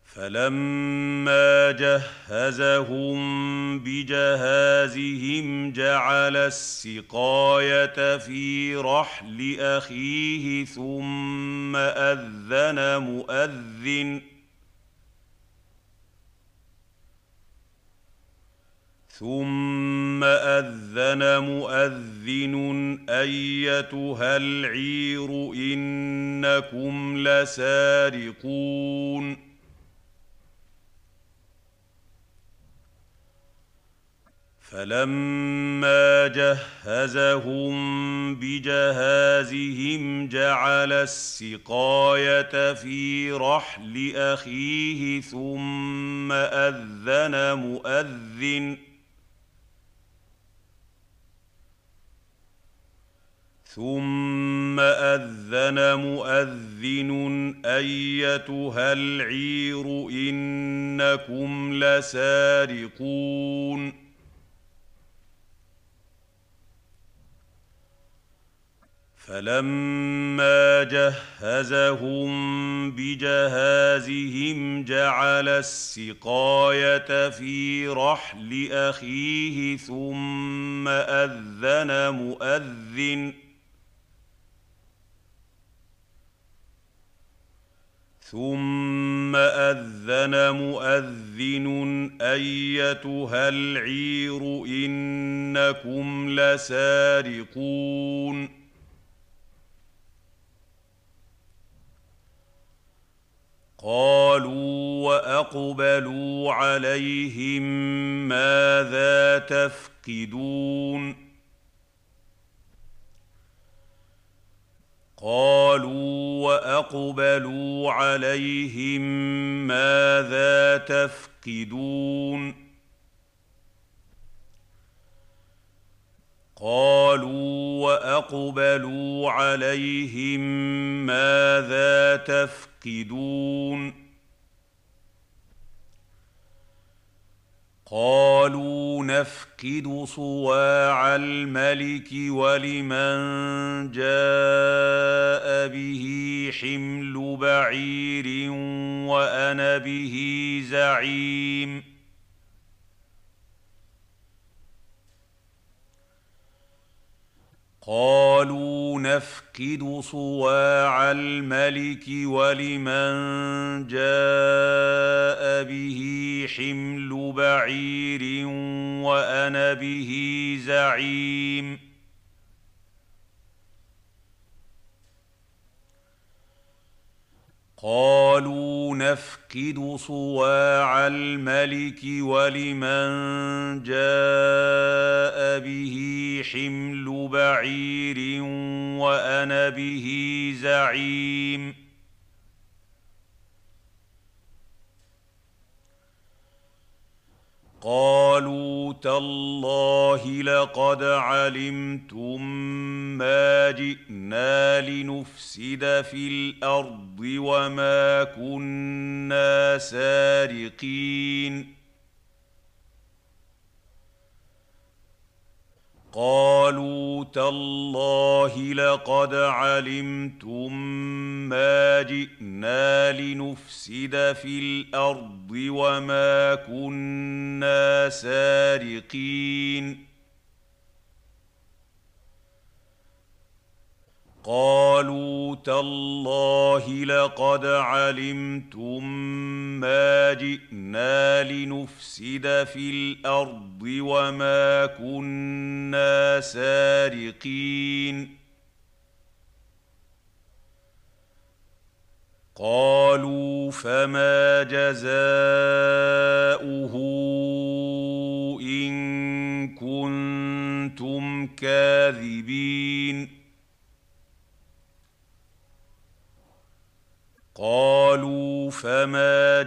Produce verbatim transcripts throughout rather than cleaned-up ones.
فلما جهزهم بجهازهم جعل السقاية في رحل أخيه ثم أذن مؤذن ثم أذن مؤذن أيتها العير إنكم لسارقون فلما جهزهم بجهازهم جعل السقاية في رحل أخيه ثم أذن مؤذن ثم أذن مؤذن أيتها العير إنكم لسارقون فلما جهزهم بجهازهم جعل السقاية في رحل أخيه ثم أذن مؤذن ثم أذن مؤذن أيتها العير إنكم لسارقون قالوا وأقبلوا عليهم ماذا تفقدون قالوا وأقبلوا عليهم ماذا تفقدون قالوا وأقبلوا عليهم ماذا تفقدون قالوا نفقد صواع الملك ولمن جاء به حمل بعير وأنا به زعيم قالوا نفقد صواع الملك ولمن جاء به حمل بعير وأنا به زعيم قالوا نفقد صواع الملك ولمن جاء به حمل بعير وأنا به زعيم قالوا تالله لقد علمتم ما جئنا لنفسد في الأرض وما كنا سارقين قالوا تالله لقد علمتم ما جئنا لنفسد في الأرض وما كنا سارقين قالوا تالله لقد علمتم ما جئنا لنفسد في الأرض وما كنا سارقين قالوا فما جزاؤه إن كنتم كاذبين قالوا فما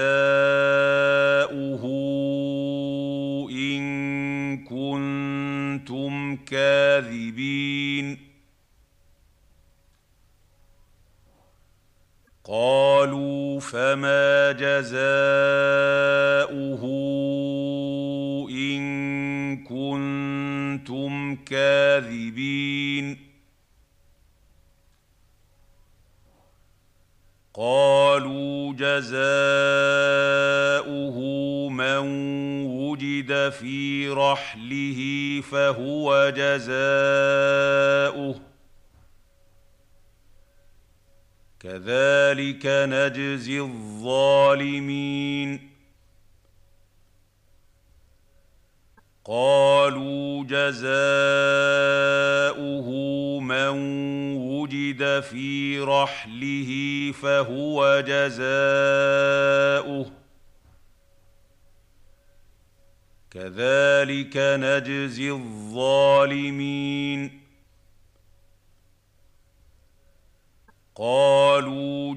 جزاؤه إن كنتم كاذبين قالوا فما جزاؤه إن كنتم كاذبين قالوا جزاؤه من وجد في رحله فهو جزاؤه كذلك نجزي الظالمين قالوا جزاؤه من وجد في رحله فهو جزاؤه كذلك نجزي الظالمين قالوا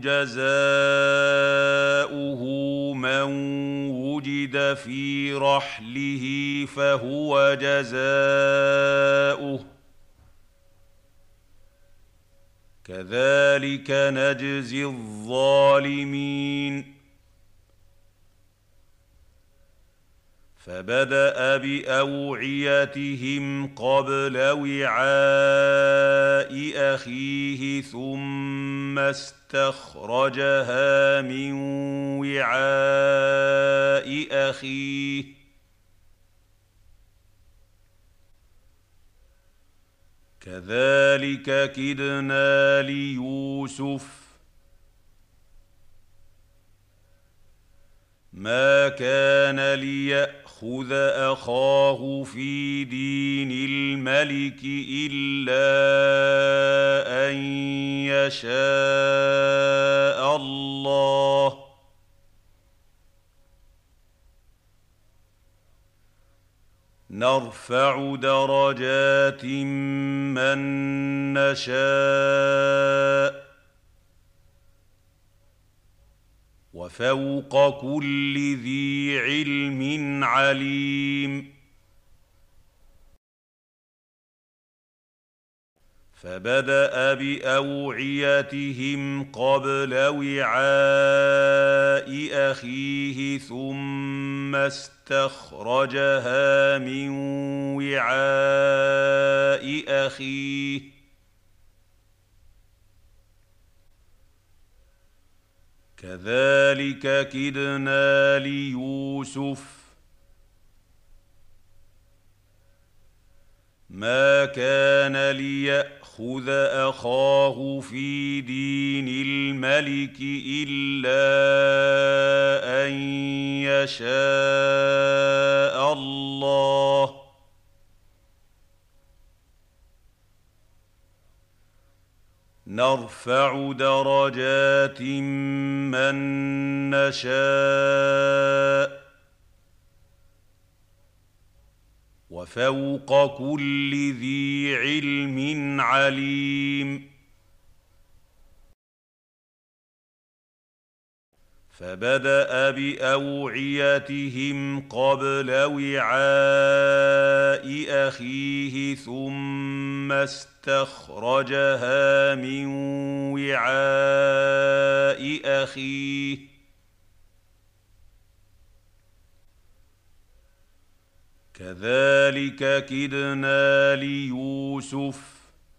جزاؤه من وجد في رحله فهو جزاؤه كذلك نجزي الظالمين فبدأ بأوعيتهم قبل وعاء أخيه ثم استخرجها من وعاء أخيه كذلك كدنا ليوسف ما كان ليأخذ أخاه في دين الملك إلا أن يشاء الله نرفع درجات من نشاء وفوق كل ذي علم عليم فبدأ بأوعيتهم قبل وعاء أخيه ثم استخرجها من وعاء أخيه كذلك كدنا ليوسف ما كان ليأخذ أخاه في دين الملك إلا أن يشاء الله نرفع درجات من نشاء وفوق كل ذي علم عليم فبدأ بأوعيتهم قبل وعاء أخيه ثم استخرجها من وعاء أخيه كذلك كدنا ليوسف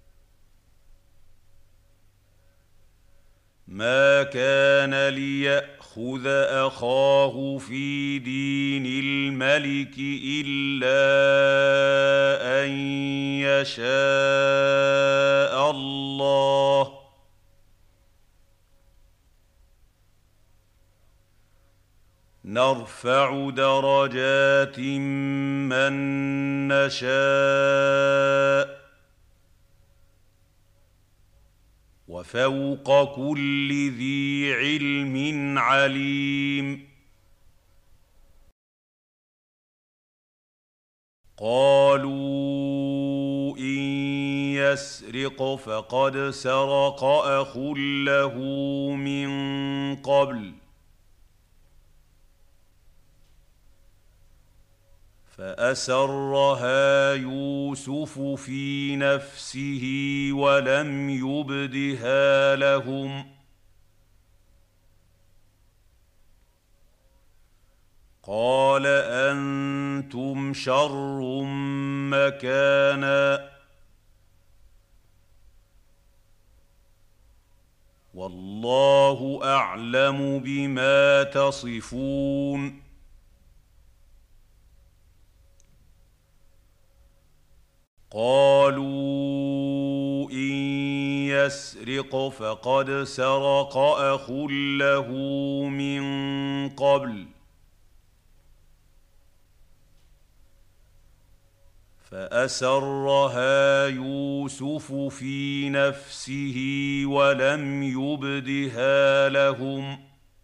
ما كان ليأخذ أخاه في دين الملك إلا أن يشاء الله نرفع درجات من نشاء وفوق كل ذي علم عليم قالوا إن يسرق فقد سرق أخ له من قبل فأسرها يوسف في نفسه ولم يبدها لهم قال أنتم شر مكانا والله اعلم بما تصفون قالوا ان يسرق فقد سرق اخ له من قبل فاسرها يوسف في نفسه ولم يبدها لهم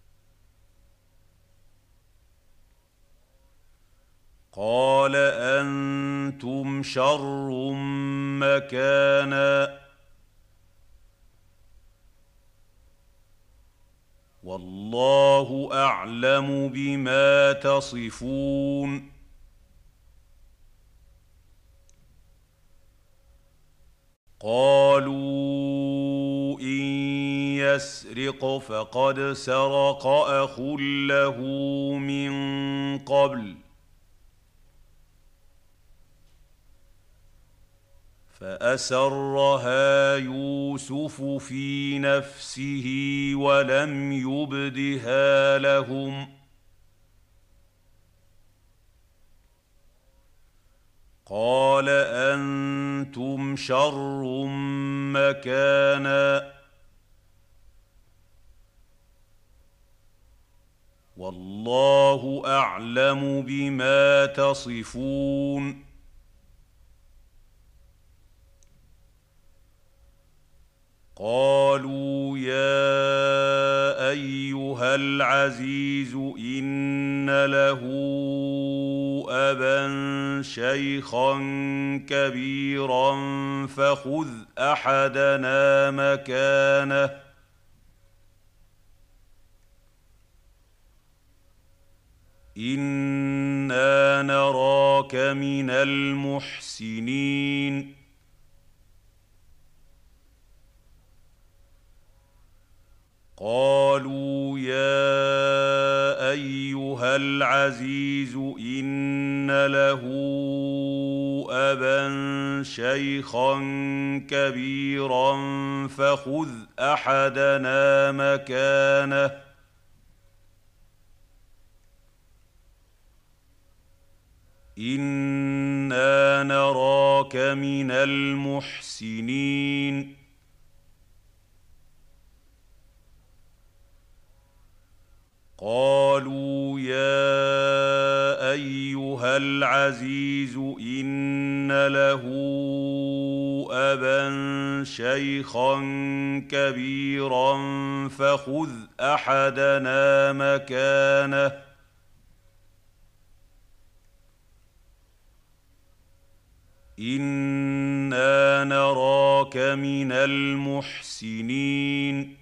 قال انتم شر مكانا والله اعلم بما تصفون قالوا ان يسرق فقد سرق اخ له من قبل فاسرها يوسف في نفسه ولم يبدها لهم قال انتم شر مكانا والله اعلم بما تصفون قالوا يا ايها العزيز ان له ابا شيخا كبيرا فخذ احدنا مكانه انا نراك من المحسنين قالوا يا ايها العزيز ان له ابا شيخا كبيرا فخذ احدنا مكانه انا نراك من المحسنين قالوا يا ايها العزيز ان له ابا شيخا كبيرا فخذ احدنا مكانه انا نراك من المحسنين